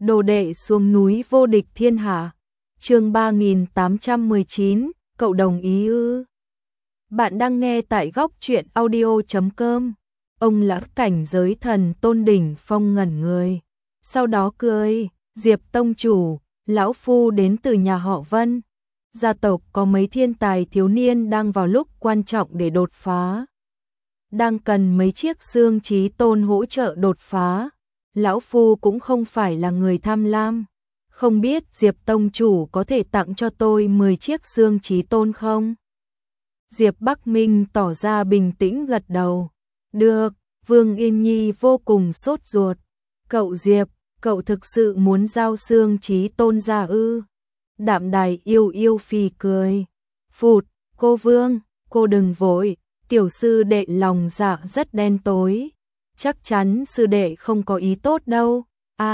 Đồ đệ xuống núi vô địch thiên hạ. Chương 3819, cậu đồng ý ư? Bạn đang nghe tại góc truyện audio.com. Ông lão cảnh giới thần Tôn Đỉnh Phong ngẩn người. Sau đó cười, Diệp tông chủ, lão phu đến từ nhà họ Vân. Gia tộc có mấy thiên tài thiếu niên đang vào lúc quan trọng để đột phá. Đang cần mấy chiếc xương chí tôn hỗ trợ đột phá. Lão phu cũng không phải là người tham lam. Không biết Diệp tông chủ có thể tặng cho tôi 10 chiếc xương chí tôn không? Diệp Bắc Minh tỏ ra bình tĩnh gật đầu. Được, Vương Yên Nhi vô cùng sốt ruột. Cậu Diệp, cậu thực sự muốn giao xương chí tôn ra ư? Đạm Đài yêu yêu phì cười. Phụt, cô Vương, cô đừng vội, tiểu sư đệ lòng dạ rất đen tối. Chắc chắn sư đệ không có ý tốt đâu.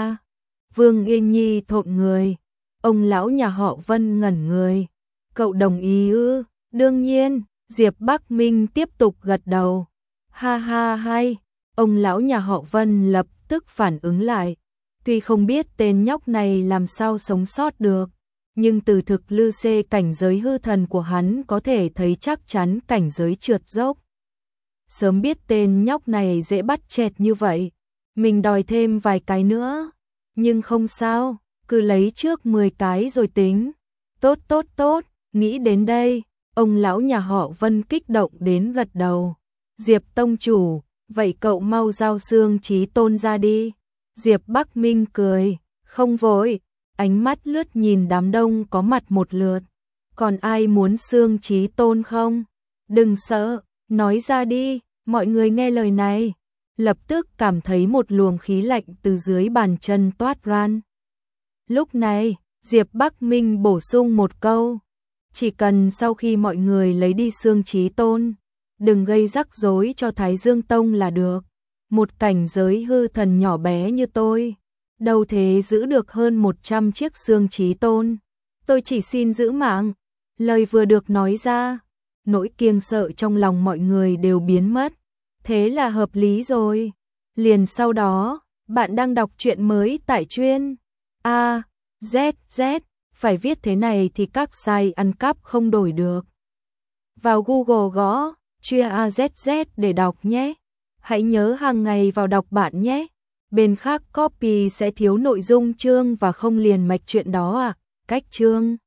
Vương Yên Nhi thộn người. Ông lão nhà họ Vân ngẩn người. Cậu đồng ý ư? Đương nhiên, Diệp Bắc Minh tiếp tục gật đầu. Ha ha hay. Ông lão nhà họ Vân lập tức phản ứng lại. Tuy không biết tên nhóc này làm sao sống sót được, nhưng từ thực lư xê cảnh giới hư thần của hắn có thể thấy chắc chắn cảnh giới trượt dốc. Sớm biết tên nhóc này dễ bắt chẹt như vậy, mình đòi thêm vài cái nữa. Nhưng không sao, cứ lấy trước 10 cái rồi tính. Tốt tốt tốt, nghĩ đến đây, ông lão nhà họ Vân kích động đến gật đầu. Diệp tông chủ, vậy cậu mau giao xương chí tôn ra đi. Diệp Bắc Minh cười, không vội, ánh mắt lướt nhìn đám đông có mặt một lượt. Còn ai muốn xương chí tôn không? Đừng sợ, nói ra đi, mọi người nghe lời này. Lập tức cảm thấy một luồng khí lạnh từ dưới bàn chân toát ra. Lúc này, Diệp Bắc Minh bổ sung một câu. Chỉ cần sau khi mọi người lấy đi xương chí tôn, đừng gây rắc rối cho Thái Dương Tông là được. Một cảnh giới hư thần nhỏ bé như tôi, đâu thế giữ được hơn 100 chiếc xương chí tôn. Tôi chỉ xin giữ mạng. Lời vừa được nói ra, nỗi kiêng sợ trong lòng mọi người đều biến mất. Thế là hợp lý rồi. Liền sau đó, bạn đang đọc truyện mới tại chuyên Z, phải viết thế này thì các site ăn cắp không đổi được. Vào Google gõ chuyên AZZ để đọc nhé. Hãy nhớ hàng ngày vào đọc bạn nhé. Bên khác copy sẽ thiếu nội dung chương và không liền mạch chuyện đó à. Cách chương